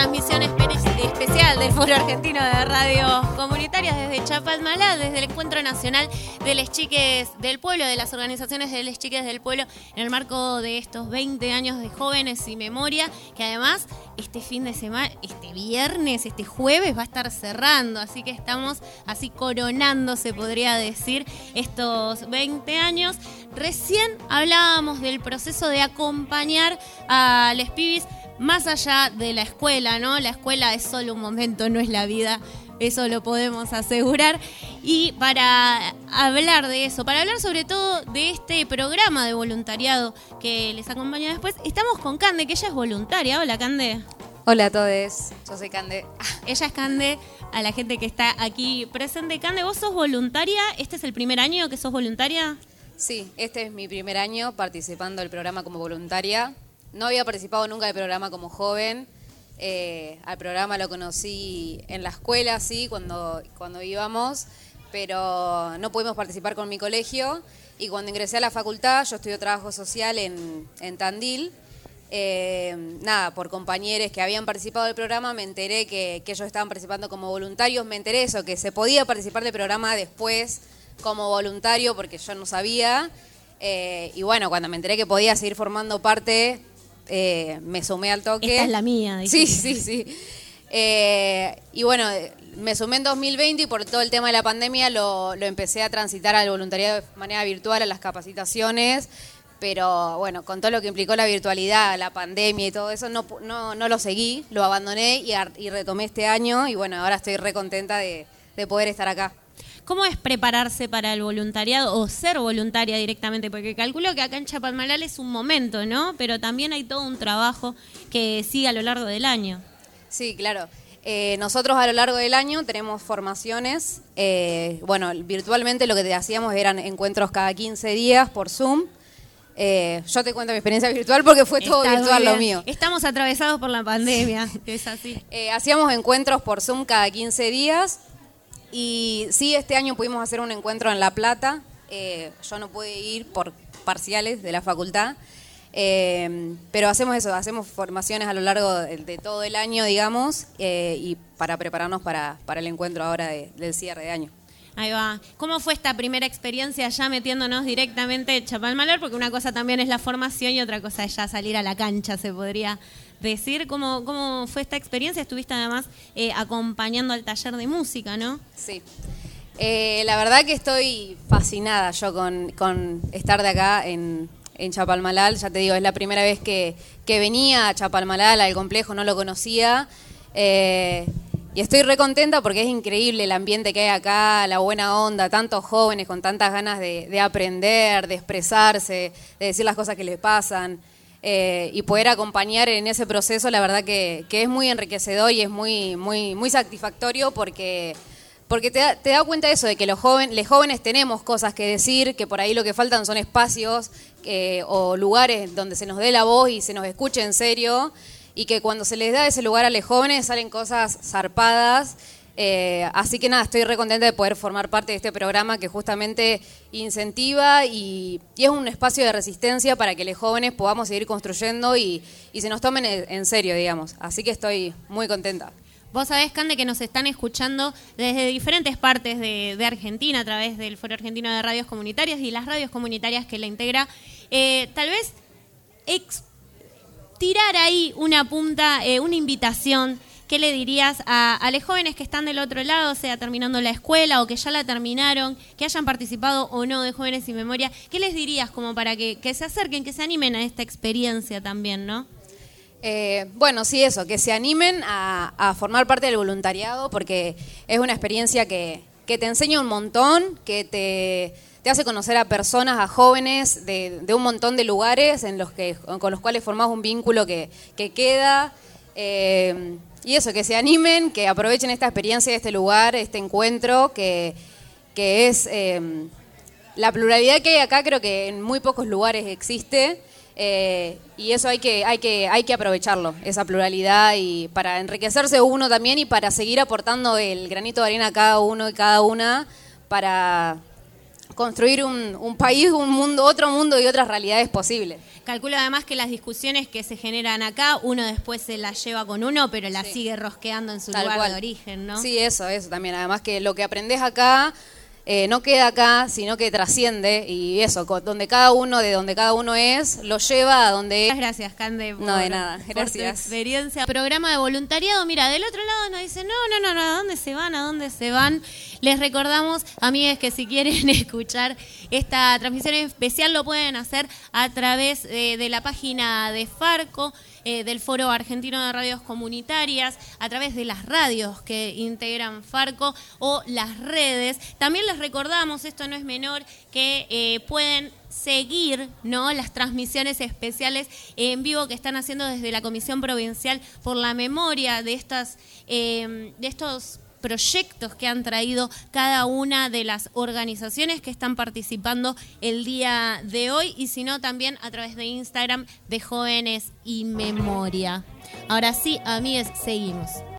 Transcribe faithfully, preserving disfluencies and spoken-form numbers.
transmisión especial del Foro Argentino de Radios Comunitarias desde Chapalmalal, desde el Encuentro Nacional de les Chiques del Pueblo, de las organizaciones de les Chiques del Pueblo, en el marco de estos veinte años de Jóvenes y Memoria, que además este fin de semana, este viernes, este jueves va a estar cerrando, así que estamos así coronando, se podría decir, estos veinte años. Recién hablábamos del proceso de acompañar a les pibis más allá de la escuela, ¿no? La escuela es solo un momento, no es la vida, eso lo podemos asegurar. Y para hablar de eso, para hablar sobre todo de este programa de voluntariado que les acompaña después, estamos con Cande, que ella es voluntaria. Hola, Cande. Hola a todos, yo soy Cande. Ella es Cande, a la gente que está aquí presente. Cande, ¿vos sos voluntaria? ¿Este es el primer año que sos voluntaria? Sí, este es mi primer año participando del programa como voluntaria. No había participado nunca del programa como joven. Eh, al programa lo conocí en la escuela, sí, cuando, cuando íbamos, pero no pudimos participar con mi colegio. Y cuando ingresé a la facultad, yo estudio trabajo social en, en Tandil. Eh, nada, por compañeros que habían participado del programa, me enteré que, que ellos estaban participando como voluntarios. Me enteré eso, que se podía participar del programa después como voluntario, porque yo no sabía. Eh, y bueno, cuando me enteré que podía seguir formando parte, eh, me sumé al toque. Esta es la mía. Sí, sí, sí. Eh, y bueno, me sumé en dos mil veinte y por todo el tema de la pandemia lo, lo empecé a transitar al voluntariado de manera virtual, a las capacitaciones. Pero bueno, con todo lo que implicó la virtualidad, la pandemia y todo eso, no, no, no lo seguí, lo abandoné y, y retomé este año. Y bueno, ahora estoy re contenta de, de poder estar acá. ¿Cómo es prepararse para el voluntariado o ser voluntaria directamente? Porque calculo que acá en Chapalmalal es un momento, ¿no? Pero también hay todo un trabajo que sigue a lo largo del año. Sí, claro. Eh, nosotros a lo largo del año tenemos formaciones. Eh, bueno, virtualmente lo que hacíamos eran encuentros cada quince días por Zoom. Eh, yo te cuento mi experiencia virtual porque fue todo Está virtual lo mío. Estamos atravesados por la pandemia, es así. Eh, hacíamos encuentros por Zoom cada quince días. Y sí, este año pudimos hacer un encuentro en La Plata. Eh, yo no pude ir por parciales de la facultad, eh, pero hacemos eso, hacemos formaciones a lo largo de, de todo el año, digamos, eh, y para prepararnos para, para el encuentro ahora de, del cierre de año. Ahí va. ¿Cómo fue esta primera experiencia ya metiéndonos directamente en Chapalmalal? Porque una cosa también es la formación y otra cosa es ya salir a la cancha, se podría decir. ¿Cómo, cómo fue esta experiencia? Estuviste además eh, acompañando al taller de música, ¿no? Sí. Eh, la verdad que estoy fascinada yo con, con estar de acá en, en Chapalmalal. Ya te digo, es la primera vez que, que venía a Chapalmalal, al complejo, no lo conocía. Eh, Y estoy re contenta porque es increíble el ambiente que hay acá, la buena onda, tantos jóvenes con tantas ganas de, de aprender, de expresarse, de decir las cosas que les pasan. Eh, y poder acompañar en ese proceso, la verdad que, que es muy enriquecedor y es muy, muy, muy satisfactorio porque, porque te, da, te da cuenta de eso, de que los, joven, los jóvenes tenemos cosas que decir, que por ahí lo que faltan son espacios eh, o lugares donde se nos dé la voz y se nos escuche en serio. Y que cuando se les da ese lugar a los jóvenes salen cosas zarpadas. Eh, así que nada, estoy re contenta de poder formar parte de este programa que justamente incentiva y, y es un espacio de resistencia para que los jóvenes podamos seguir construyendo y, y se nos tomen en serio, digamos. Así que estoy muy contenta. Vos sabés, Cande, que nos están escuchando desde diferentes partes de, de Argentina a través del Foro Argentino de Radios Comunitarias y las radios comunitarias que la integra. Eh, tal vez... Ex tirar ahí una punta, eh, una invitación, ¿qué le dirías a, a los jóvenes que están del otro lado, o sea, terminando la escuela o que ya la terminaron, que hayan participado o no de Jóvenes y Memoria? ¿Qué les dirías como para que, que se acerquen, que se animen a esta experiencia también, no? Eh, bueno, sí, eso, que se animen a, a formar parte del voluntariado porque es una experiencia que, que te enseña un montón, que te... te hace conocer a personas, a jóvenes de, de un montón de lugares en los que, con los cuales formás un vínculo que, que queda. Eh, y eso, que se animen, que aprovechen esta experiencia de este lugar, este encuentro, que, que es eh, la pluralidad que hay acá, creo que en muy pocos lugares existe. Eh, y eso hay que, hay que, hay que aprovecharlo, esa pluralidad, y para enriquecerse uno también y para seguir aportando el granito de arena a cada uno y cada una para... construir un, un país, un mundo, otro mundo y otras realidades posibles. Calculo además que las discusiones que se generan acá, uno después se las lleva con uno, pero las Sí. sigue rosqueando en su Tal lugar cual. de origen, ¿no? Sí, eso, eso también. Además que lo que aprendes acá eh, no queda acá, sino que trasciende y eso, co- donde cada uno, de donde cada uno es, lo lleva a donde Muchas es. gracias, Cande, por, No, de nada, por tu gracias. experiencia. Programa de voluntariado, mira, del otro lado nos dicen, no, no, no, no, ¿a dónde se van? ¿A dónde se van? Les recordamos, amigues, que si quieren escuchar esta transmisión especial lo pueden hacer a través eh, de la página de Farco, eh, del Foro Argentino de Radios Comunitarias, a través de las radios que integran Farco o las redes. También les recordamos, esto no es menor, que eh, pueden seguir, ¿no?, las transmisiones especiales en vivo que están haciendo desde la Comisión Provincial por la Memoria de estas eh, de estos proyectos que han traído cada una de las organizaciones que están participando el día de hoy, y si no también a través de Instagram de Jóvenes y Memoria. Ahora sí, amigues, seguimos.